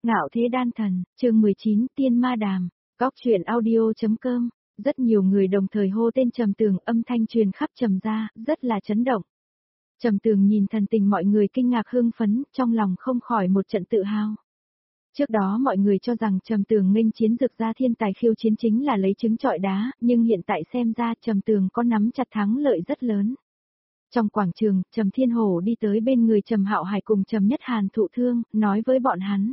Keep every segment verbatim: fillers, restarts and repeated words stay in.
Ngạo thế đan thần, chương mười chín, Tiên Ma Đàm, góc truyện audio.com. Rất nhiều người đồng thời hô tên Trầm Tường, âm thanh truyền khắp Trầm gia, rất là chấn động. Trầm Tường nhìn thần tình mọi người kinh ngạc hưng phấn, trong lòng không khỏi một trận tự hào. Trước đó mọi người cho rằng Trầm Tường nghênh chiến Dược gia thiên tài khiêu chiến chính là lấy trứng trọi đá, nhưng hiện tại xem ra Trầm Tường có nắm chặt thắng lợi rất lớn. Trong quảng trường, Trầm Thiên Hổ đi tới bên người Trầm Hạo Hải cùng Trầm Nhất Hàn thụ thương, nói với bọn hắn.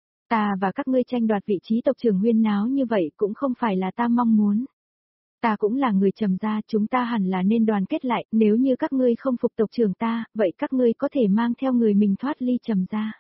Ta và các ngươi tranh đoạt vị trí tộc trưởng huyên náo như vậy cũng không phải là ta mong muốn. Ta cũng là người Trầm gia, chúng ta hẳn là nên đoàn kết lại, nếu như các ngươi không phục tộc trưởng ta, vậy các ngươi có thể mang theo người mình thoát ly Trầm gia.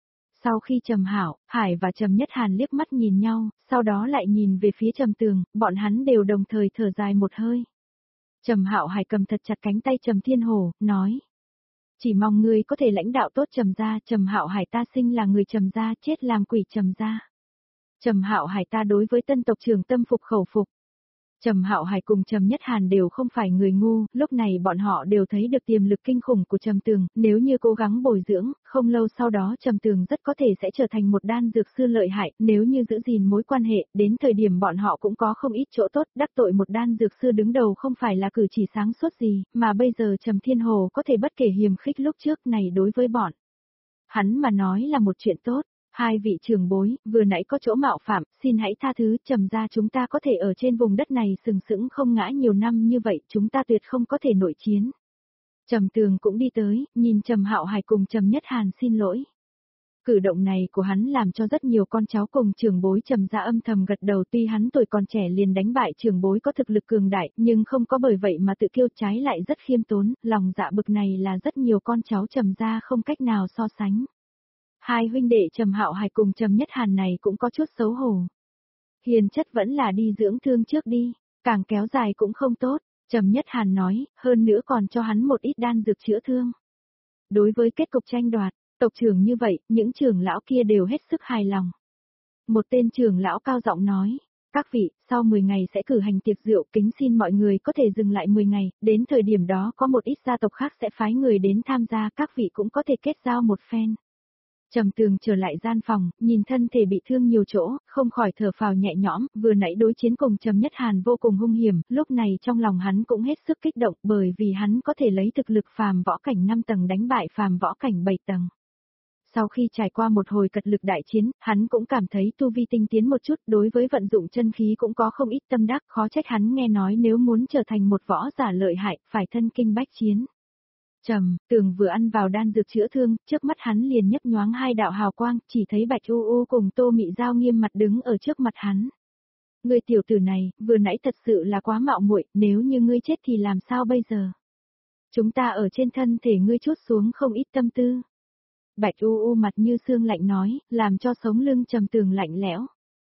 Sau khi Trầm Hạo, Hải và Trầm Nhất Hàn liếc mắt nhìn nhau, sau đó lại nhìn về phía Trầm Tường, bọn hắn đều đồng thời thở dài một hơi. Trầm Hạo Hải cầm thật chặt cánh tay Trầm Thiên Hổ, nói. Chỉ mong ngươi có thể lãnh đạo tốt Trầm gia, Trầm Hạo Hải ta sinh là người Trầm gia, chết làm quỷ Trầm gia. Trầm Hạo Hải ta đối với tân tộc trưởng tâm phục khẩu phục. Trầm Hạo Hải cùng Trầm Nhất Hàn đều không phải người ngu, lúc này bọn họ đều thấy được tiềm lực kinh khủng của Trầm Tường, nếu như cố gắng bồi dưỡng, không lâu sau đó Trầm Tường rất có thể sẽ trở thành một đan dược sư lợi hại, nếu như giữ gìn mối quan hệ, đến thời điểm bọn họ cũng có không ít chỗ tốt, đắc tội một đan dược sư đứng đầu không phải là cử chỉ sáng suốt gì, mà bây giờ Trầm Thiên Hồ có thể bất kể hiềm khích lúc trước này đối với bọn hắn mà nói là một chuyện tốt. Hai vị trưởng bối, vừa nãy có chỗ mạo phạm, xin hãy tha thứ, Trầm gia chúng ta có thể ở trên vùng đất này sừng sững không ngã nhiều năm như vậy, chúng ta tuyệt không có thể nội chiến. Trầm Tường cũng đi tới, nhìn Trầm Hạo Hải cùng Trầm Nhất Hàn xin lỗi. Cử động này của hắn làm cho rất nhiều con cháu cùng trưởng bối Trầm gia âm thầm gật đầu, tuy hắn tuổi còn trẻ liền đánh bại trưởng bối có thực lực cường đại, nhưng không có bởi vậy mà tự kiêu, trái lại rất khiêm tốn, lòng dạ bực này là rất nhiều con cháu Trầm gia không cách nào so sánh. Hai huynh đệ Trầm Hạo Hải cùng Trầm Nhất Hàn này cũng có chút xấu hổ. Hiền chất vẫn là đi dưỡng thương trước đi, càng kéo dài cũng không tốt, Trầm Nhất Hàn nói, hơn nữa còn cho hắn một ít đan dược chữa thương. Đối với kết cục tranh đoạt, tộc trưởng như vậy, những trưởng lão kia đều hết sức hài lòng. Một tên trưởng lão cao giọng nói, các vị, sau mười ngày sẽ cử hành tiệc rượu, kính xin mọi người có thể dừng lại mười ngày, đến thời điểm đó có một ít gia tộc khác sẽ phái người đến tham gia, các vị cũng có thể kết giao một phen. Trầm Tường trở lại gian phòng, nhìn thân thể bị thương nhiều chỗ, không khỏi thở phào nhẹ nhõm, vừa nãy đối chiến cùng Trầm Nhất Hàn vô cùng hung hiểm, lúc này trong lòng hắn cũng hết sức kích động bởi vì hắn có thể lấy thực lực phàm võ cảnh năm tầng đánh bại phàm võ cảnh bảy tầng. Sau khi trải qua một hồi cật lực đại chiến, hắn cũng cảm thấy tu vi tinh tiến một chút, đối với vận dụng chân khí cũng có không ít tâm đắc, khó trách hắn nghe nói nếu muốn trở thành một võ giả lợi hại, phải thân kinh bách chiến. Trầm Tường vừa ăn vào đan dược chữa thương, trước mắt hắn liền nhấp nhoáng hai đạo hào quang, chỉ thấy Bạch U U cùng Tô Mị Giao nghiêm mặt đứng ở trước mặt hắn. Ngươi tiểu tử này, vừa nãy thật sự là quá mạo muội, nếu như ngươi chết thì làm sao bây giờ? Chúng ta ở trên thân thể ngươi chút xuống không ít tâm tư. Bạch U U mặt như xương lạnh nói, làm cho sống lưng Trầm Tường lạnh lẽo.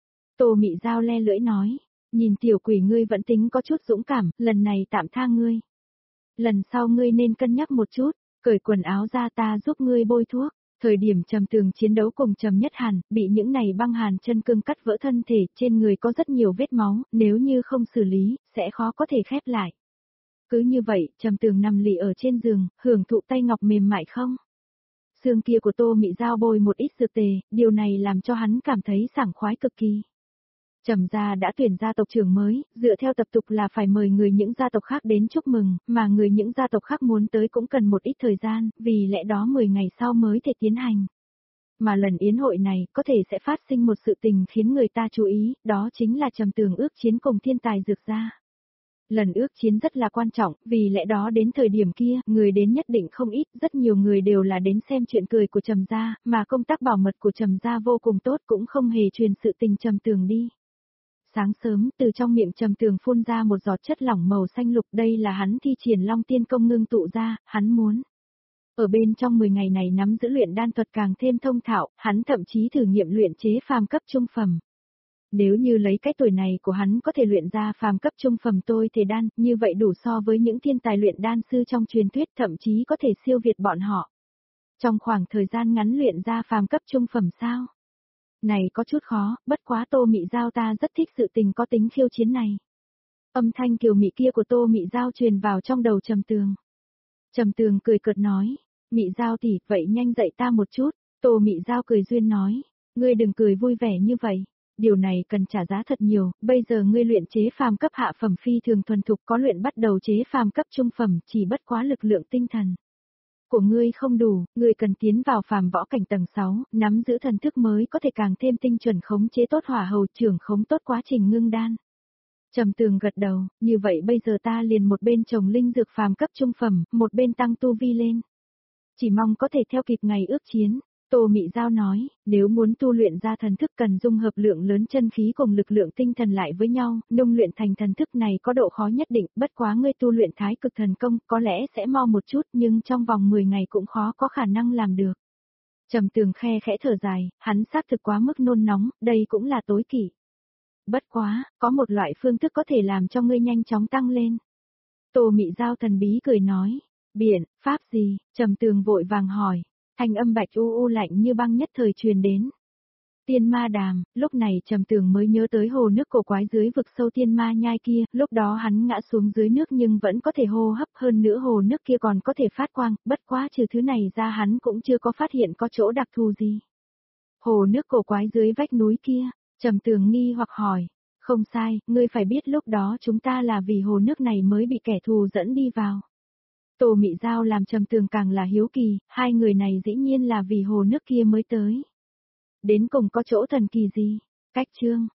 Tô Mị Giao le lưỡi nói, nhìn tiểu quỷ ngươi vẫn tính có chút dũng cảm, lần này tạm tha ngươi. Lần sau ngươi nên cân nhắc một chút, cởi quần áo ra ta giúp ngươi bôi thuốc. Thời điểm Trầm Tường chiến đấu cùng Trầm Nhất Hàn, bị những này băng hàn chân cương cắt vỡ thân thể, trên người có rất nhiều vết máu, nếu như không xử lý, sẽ khó có thể khép lại. Cứ như vậy, Trầm Tường nằm lì ở trên giường, hưởng thụ tay ngọc mềm mại không? Xương kia của Tô Mị Giao bôi một ít dược tề, điều này làm cho hắn cảm thấy sảng khoái cực kỳ. Trầm gia đã tuyển gia tộc trưởng mới, dựa theo tập tục là phải mời người những gia tộc khác đến chúc mừng, mà người những gia tộc khác muốn tới cũng cần một ít thời gian, vì lẽ đó mười ngày sau mới thể tiến hành. Mà lần yến hội này có thể sẽ phát sinh một sự tình khiến người ta chú ý, đó chính là Trầm Tường ước chiến cùng thiên tài Dược gia. Lần ước chiến rất là quan trọng, vì lẽ đó đến thời điểm kia, người đến nhất định không ít, rất nhiều người đều là đến xem chuyện cười của Trầm gia, mà công tác bảo mật của Trầm gia vô cùng tốt cũng không hề truyền sự tình Trầm Tường đi. Sáng sớm, từ trong miệng Trầm Tường phun ra một giọt chất lỏng màu xanh lục, đây là hắn thi triển Long Tiên công ngưng tụ ra, hắn muốn. Ở bên trong mười ngày này nắm giữ luyện đan thuật càng thêm thông thạo, hắn thậm chí thử nghiệm luyện chế phàm cấp trung phẩm. Nếu như lấy cái tuổi này của hắn có thể luyện ra phàm cấp trung phẩm tôi thể đan, như vậy đủ so với những thiên tài luyện đan sư trong truyền thuyết, thậm chí có thể siêu việt bọn họ. Trong khoảng thời gian ngắn luyện ra phàm cấp trung phẩm sao? Này có chút khó, bất quá Tô Mị Giao ta rất thích sự tình có tính khiêu chiến này. Âm thanh kiều mị kia của Tô Mị Giao truyền vào trong đầu Trầm Tường. Trầm Tường cười cợt nói, Mị Giao tỷ, vậy nhanh dạy ta một chút. Tô Mị Giao cười duyên nói, Ngươi đừng cười vui vẻ như vậy. Điều này cần trả giá thật nhiều, bây giờ ngươi luyện chế phàm cấp hạ phẩm phi thường thuần thục, có luyện bắt đầu chế phàm cấp trung phẩm, chỉ bất quá lực lượng tinh thần của ngươi không đủ, ngươi cần tiến vào phàm võ cảnh tầng sáu, nắm giữ thần thức mới có thể càng thêm tinh chuẩn khống chế tốt hỏa hầu, trưởng khống tốt quá trình ngưng đan. Trầm Tường gật đầu, như vậy bây giờ ta liền một bên trồng linh dược phàm cấp trung phẩm, một bên tăng tu vi lên. Chỉ mong có thể theo kịp ngày ước chiến. Tô Mị Giao nói, nếu muốn tu luyện ra thần thức cần dung hợp lượng lớn chân khí cùng lực lượng tinh thần lại với nhau, nung luyện thành thần thức này có độ khó nhất định, bất quá ngươi tu luyện thái cực thần công có lẽ sẽ mau một chút nhưng trong vòng mười ngày cũng khó có khả năng làm được. Trầm Tường khe khẽ thở dài, hắn xác thực quá mức nôn nóng, đây cũng là tối kỵ. Bất quá, có một loại phương thức có thể làm cho ngươi nhanh chóng tăng lên. Tô Mị Giao thần bí cười nói, biện, pháp gì, Trầm Tường vội vàng hỏi. Thanh âm bạch u u lạnh như băng nhất thời truyền đến. Tiên ma đàm, lúc này Trầm Tường mới nhớ tới hồ nước cổ quái dưới vực sâu tiên ma nhai kia, lúc đó hắn ngã xuống dưới nước nhưng vẫn có thể hô hấp, hơn nữa hồ nước kia còn có thể phát quang, bất quá trừ thứ này ra hắn cũng chưa có phát hiện có chỗ đặc thù gì. Hồ nước cổ quái dưới vách núi kia, Trầm Tường nghi hoặc hỏi, không sai, ngươi phải biết lúc đó chúng ta là vì hồ nước này mới bị kẻ thù dẫn đi vào. Tô Mị Giao làm Trầm Tường càng là hiếu kỳ, hai người này dĩ nhiên là vì hồ nước kia mới tới. Đến cùng có chỗ thần kỳ gì? Cách chương